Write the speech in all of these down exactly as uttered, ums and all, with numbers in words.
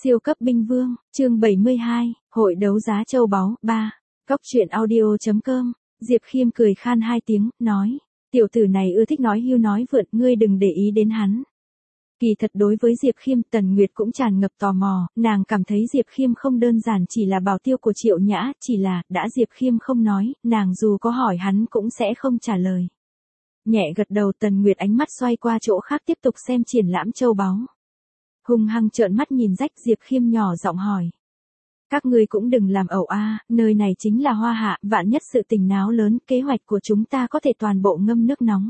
Siêu cấp binh vương, chương bảy mươi hai, hội đấu giá châu báu, ba. Cóc truyện audio chấm com, Diệp Khiêm cười khan hai tiếng, nói, tiểu tử này ưa thích nói hưu nói vượn, ngươi đừng để ý đến hắn. Kỳ thật đối với Diệp Khiêm, Tần Nguyệt cũng tràn ngập tò mò, nàng cảm thấy Diệp Khiêm không đơn giản chỉ là bảo tiêu của Triệu Nhã, chỉ là, đã Diệp Khiêm không nói, nàng dù có hỏi hắn cũng sẽ không trả lời. Nhẹ gật đầu, Tần Nguyệt ánh mắt xoay qua chỗ khác tiếp tục xem triển lãm châu báu. Hung hăng trợn mắt nhìn rách, Diệp Khiêm nhỏ giọng hỏi. Các ngươi cũng đừng làm ẩu a, nơi này chính là Hoa Hạ, vạn nhất sự tình náo lớn, kế hoạch của chúng ta có thể toàn bộ ngâm nước nóng.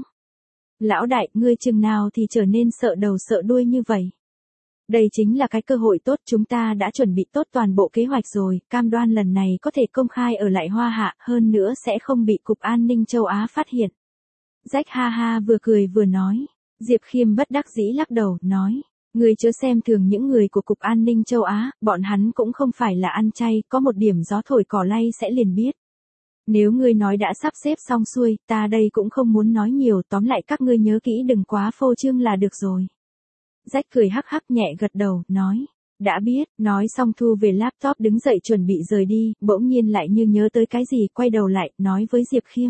Lão đại, ngươi chừng nào thì trở nên sợ đầu sợ đuôi như vậy. Đây chính là cái cơ hội tốt, chúng ta đã chuẩn bị tốt toàn bộ kế hoạch rồi, cam đoan lần này có thể công khai ở lại Hoa Hạ, hơn nữa sẽ không bị Cục An ninh châu Á phát hiện. Rách ha ha vừa cười vừa nói. Diệp Khiêm bất đắc dĩ lắc đầu, nói. Ngươi chớ xem thường những người của Cục An ninh châu Á, bọn hắn cũng không phải là ăn chay, có một điểm gió thổi cỏ lay sẽ liền biết. Nếu ngươi nói đã sắp xếp xong xuôi, ta đây cũng không muốn nói nhiều, tóm lại các ngươi nhớ kỹ đừng quá phô trương là được rồi. Rách cười hắc hắc nhẹ gật đầu, nói. Đã biết, nói xong thu về laptop đứng dậy chuẩn bị rời đi, bỗng nhiên lại như nhớ tới cái gì, quay đầu lại, nói với Diệp Khiêm.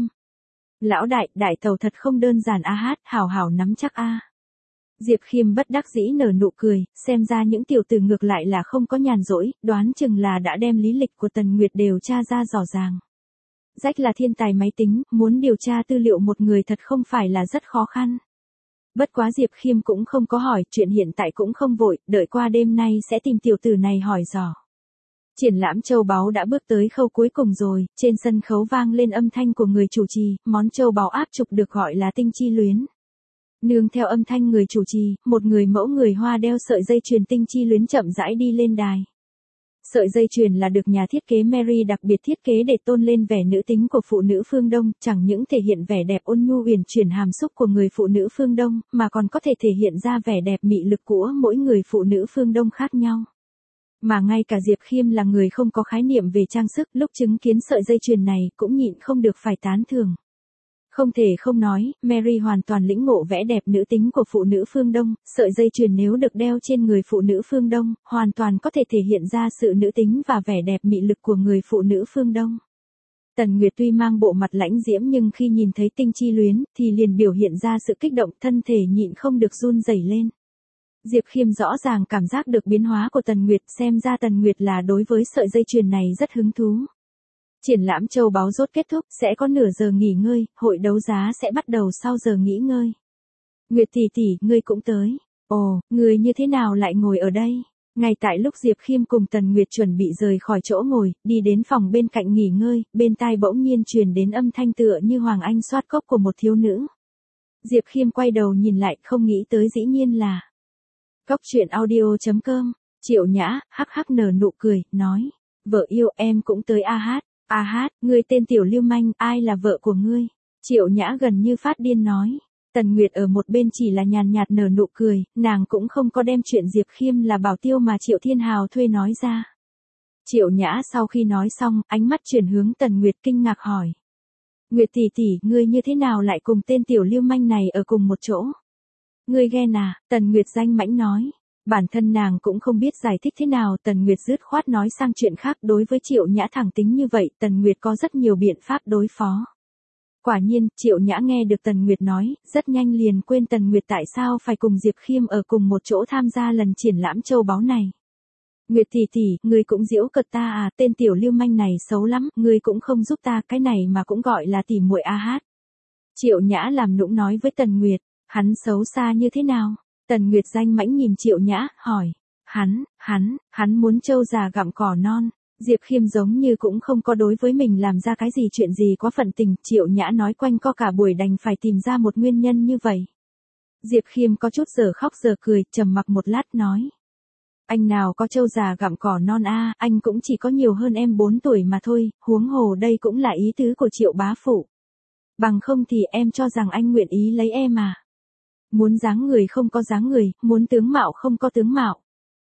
Lão đại, đại tàu thật không đơn giản a hát, hảo hảo nắm chắc a. Diệp Khiêm bất đắc dĩ nở nụ cười, xem ra những tiểu tử ngược lại là không có nhàn rỗi, đoán chừng là đã đem lý lịch của Tần Nguyệt điều tra ra rõ ràng. Rách là thiên tài máy tính, muốn điều tra tư liệu một người thật không phải là rất khó khăn. Bất quá Diệp Khiêm cũng không có hỏi, chuyện hiện tại cũng không vội, đợi qua đêm nay sẽ tìm tiểu tử này hỏi dò. Triển lãm châu báu đã bước tới khâu cuối cùng rồi, trên sân khấu vang lên âm thanh của người chủ trì, món châu báu áp trục được gọi là tinh chi luyến. Nương theo âm thanh người chủ trì, một người mẫu người Hoa đeo sợi dây chuyền tinh chi luyến chậm rãi đi lên đài. Sợi dây chuyền là được nhà thiết kế Mary đặc biệt thiết kế để tôn lên vẻ nữ tính của phụ nữ phương Đông, chẳng những thể hiện vẻ đẹp ôn nhu uyển chuyển hàm xúc của người phụ nữ phương Đông, mà còn có thể thể hiện ra vẻ đẹp mị lực của mỗi người phụ nữ phương Đông khác nhau. Mà ngay cả Diệp Khiêm là người không có khái niệm về trang sức, lúc chứng kiến sợi dây chuyền này cũng nhịn không được phải tán thưởng. Không thể không nói, Mary hoàn toàn lĩnh ngộ vẻ đẹp nữ tính của phụ nữ phương Đông, sợi dây chuyền nếu được đeo trên người phụ nữ phương Đông, hoàn toàn có thể thể hiện ra sự nữ tính và vẻ đẹp mị lực của người phụ nữ phương Đông. Tần Nguyệt tuy mang bộ mặt lãnh diễm nhưng khi nhìn thấy tinh chi luyến, thì liền biểu hiện ra sự kích động, thân thể nhịn không được run rẩy lên. Diệp Khiêm rõ ràng cảm giác được biến hóa của Tần Nguyệt, xem ra Tần Nguyệt là đối với sợi dây chuyền này rất hứng thú. Triển lãm châu báu rốt kết thúc, sẽ có nửa giờ nghỉ ngơi, hội đấu giá sẽ bắt đầu sau giờ nghỉ ngơi. Nguyệt tỷ tỷ, ngươi cũng tới. Ồ, ngươi như thế nào lại ngồi ở đây? Ngay tại lúc Diệp Khiêm cùng Tần Nguyệt chuẩn bị rời khỏi chỗ ngồi, đi đến phòng bên cạnh nghỉ ngơi, bên tai bỗng nhiên truyền đến âm thanh tựa như Hoàng Anh xoát cốc của một thiếu nữ. Diệp Khiêm quay đầu nhìn lại, không nghĩ tới dĩ nhiên là Cóc truyện audio chấm com, Triệu Nhã, hắc hắc nở nụ cười, nói, vợ yêu em cũng tới a hát. A hát, ngươi tên tiểu lưu manh, ai là vợ của ngươi? Triệu Nhã gần như phát điên nói. Tần Nguyệt ở một bên chỉ là nhàn nhạt nở nụ cười, nàng cũng không có đem chuyện Diệp Khiêm là bảo tiêu mà Triệu Thiên Hào thuê nói ra. Triệu Nhã sau khi nói xong, ánh mắt chuyển hướng Tần Nguyệt kinh ngạc hỏi. Nguyệt tỷ tỷ, ngươi như thế nào lại cùng tên tiểu lưu manh này ở cùng một chỗ? Ngươi ghen à? Tần Nguyệt danh mãnh nói. Bản thân nàng cũng không biết giải thích thế nào, Tần Nguyệt dứt khoát nói sang chuyện khác, đối với Triệu Nhã thẳng tính như vậy, Tần Nguyệt có rất nhiều biện pháp đối phó. Quả nhiên, Triệu Nhã nghe được Tần Nguyệt nói, rất nhanh liền quên Tần Nguyệt tại sao phải cùng Diệp Khiêm ở cùng một chỗ tham gia lần triển lãm châu báu này. Nguyệt tỷ tỷ, ngươi cũng giễu cợt ta à, tên tiểu lưu manh này xấu lắm, ngươi cũng không giúp ta, cái này mà cũng gọi là tỉ muội a hát. Triệu Nhã làm nũng nói với Tần Nguyệt, hắn xấu xa như thế nào? Tần Nguyệt danh mãnh nhìn Triệu Nhã, hỏi. Hắn, hắn, hắn muốn trâu già gặm cỏ non. Diệp Khiêm giống như cũng không có đối với mình làm ra cái gì chuyện gì quá phận tình. Triệu Nhã nói quanh co cả buổi đành phải tìm ra một nguyên nhân như vậy. Diệp Khiêm có chút giờ khóc giờ cười, trầm mặc một lát nói. Anh nào có trâu già gặm cỏ non a, anh cũng chỉ có nhiều hơn em bốn tuổi mà thôi, huống hồ đây cũng là ý tứ của Triệu bá phụ. Bằng không thì em cho rằng anh nguyện ý lấy em à. Muốn dáng người không có dáng người, muốn tướng mạo không có tướng mạo.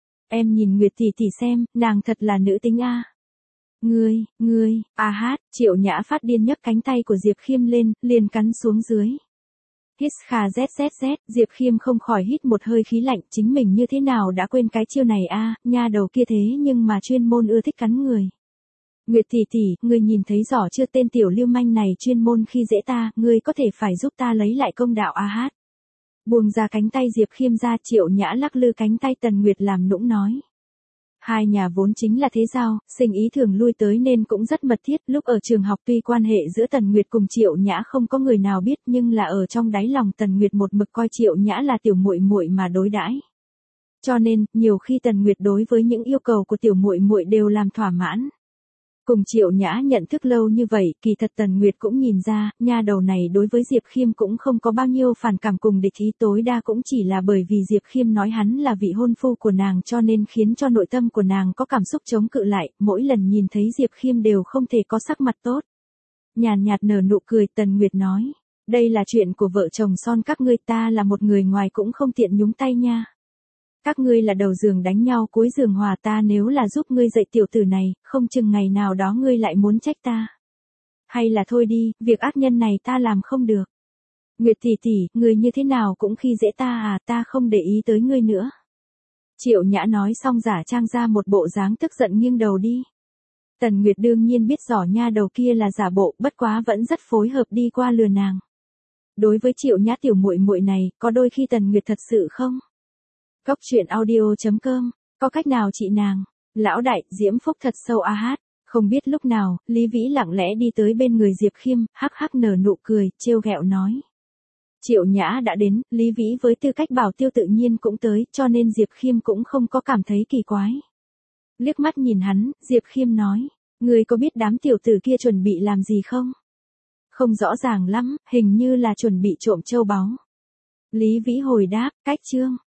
Em nhìn Nguyệt tỷ tỷ xem, nàng thật là nữ tính a. Ngươi, ngươi, a hát, Triệu Nhã phát điên nhấc cánh tay của Diệp Khiêm lên, liền cắn xuống dưới. Hít kha zzz, Diệp Khiêm không khỏi hít một hơi khí lạnh, chính mình như thế nào đã quên cái chiêu này a, nha đầu kia thế nhưng mà chuyên môn ưa thích cắn người. Nguyệt tỷ tỷ, ngươi nhìn thấy rõ chưa, tên tiểu lưu manh này chuyên môn khi dễ ta, ngươi có thể phải giúp ta lấy lại công đạo a hát. Buông ra cánh tay Diệp Khiêm ra, Triệu Nhã lắc lư cánh tay Tần Nguyệt làm nũng nói. Hai nhà vốn chính là thế giao, sinh ý thường lui tới nên cũng rất mật thiết, lúc ở trường học tuy quan hệ giữa Tần Nguyệt cùng Triệu Nhã không có người nào biết, nhưng là ở trong đáy lòng Tần Nguyệt một mực coi Triệu Nhã là tiểu muội muội mà đối đãi. Cho nên, nhiều khi Tần Nguyệt đối với những yêu cầu của tiểu muội muội đều làm thỏa mãn. Cùng Triệu Nhã nhận thức lâu như vậy, kỳ thật Tần Nguyệt cũng nhìn ra, nha đầu này đối với Diệp Khiêm cũng không có bao nhiêu phản cảm cùng địch ý, tối đa cũng chỉ là bởi vì Diệp Khiêm nói hắn là vị hôn phu của nàng cho nên khiến cho nội tâm của nàng có cảm xúc chống cự lại, mỗi lần nhìn thấy Diệp Khiêm đều không thể có sắc mặt tốt. Nhàn nhạt nở nụ cười, Tần Nguyệt nói, đây là chuyện của vợ chồng son các ngươi, ta là một người ngoài cũng không tiện nhúng tay nha. Các ngươi là đầu giường đánh nhau cuối giường hòa, ta nếu là giúp ngươi dạy tiểu tử này, không chừng ngày nào đó ngươi lại muốn trách ta. Hay là thôi đi, việc ác nhân này ta làm không được. Nguyệt tỷ tỷ, ngươi như thế nào cũng khi dễ ta à, ta không để ý tới ngươi nữa. Triệu Nhã nói xong giả trang ra một bộ dáng tức giận nghiêng đầu đi. Tần Nguyệt đương nhiên biết rõ nha đầu kia là giả bộ, bất quá vẫn rất phối hợp đi qua lừa nàng. Đối với Triệu Nhã tiểu muội muội này, có đôi khi Tần Nguyệt thật sự không? Cốc truyện audio chấm com, có cách nào trị nàng? Lão đại, diễm phúc thật sâu a hát. Không biết lúc nào, Lý Vĩ lặng lẽ đi tới bên người Diệp Khiêm, hắc hắc nở nụ cười, trêu ghẹo nói. Triệu Nhã đã đến, Lý Vĩ với tư cách bảo tiêu tự nhiên cũng tới, cho nên Diệp Khiêm cũng không có cảm thấy kỳ quái. Liếc mắt nhìn hắn, Diệp Khiêm nói, ngươi có biết đám tiểu tử kia chuẩn bị làm gì không? Không rõ ràng lắm, hình như là chuẩn bị trộm châu báu. Lý Vĩ hồi đáp, cách chương.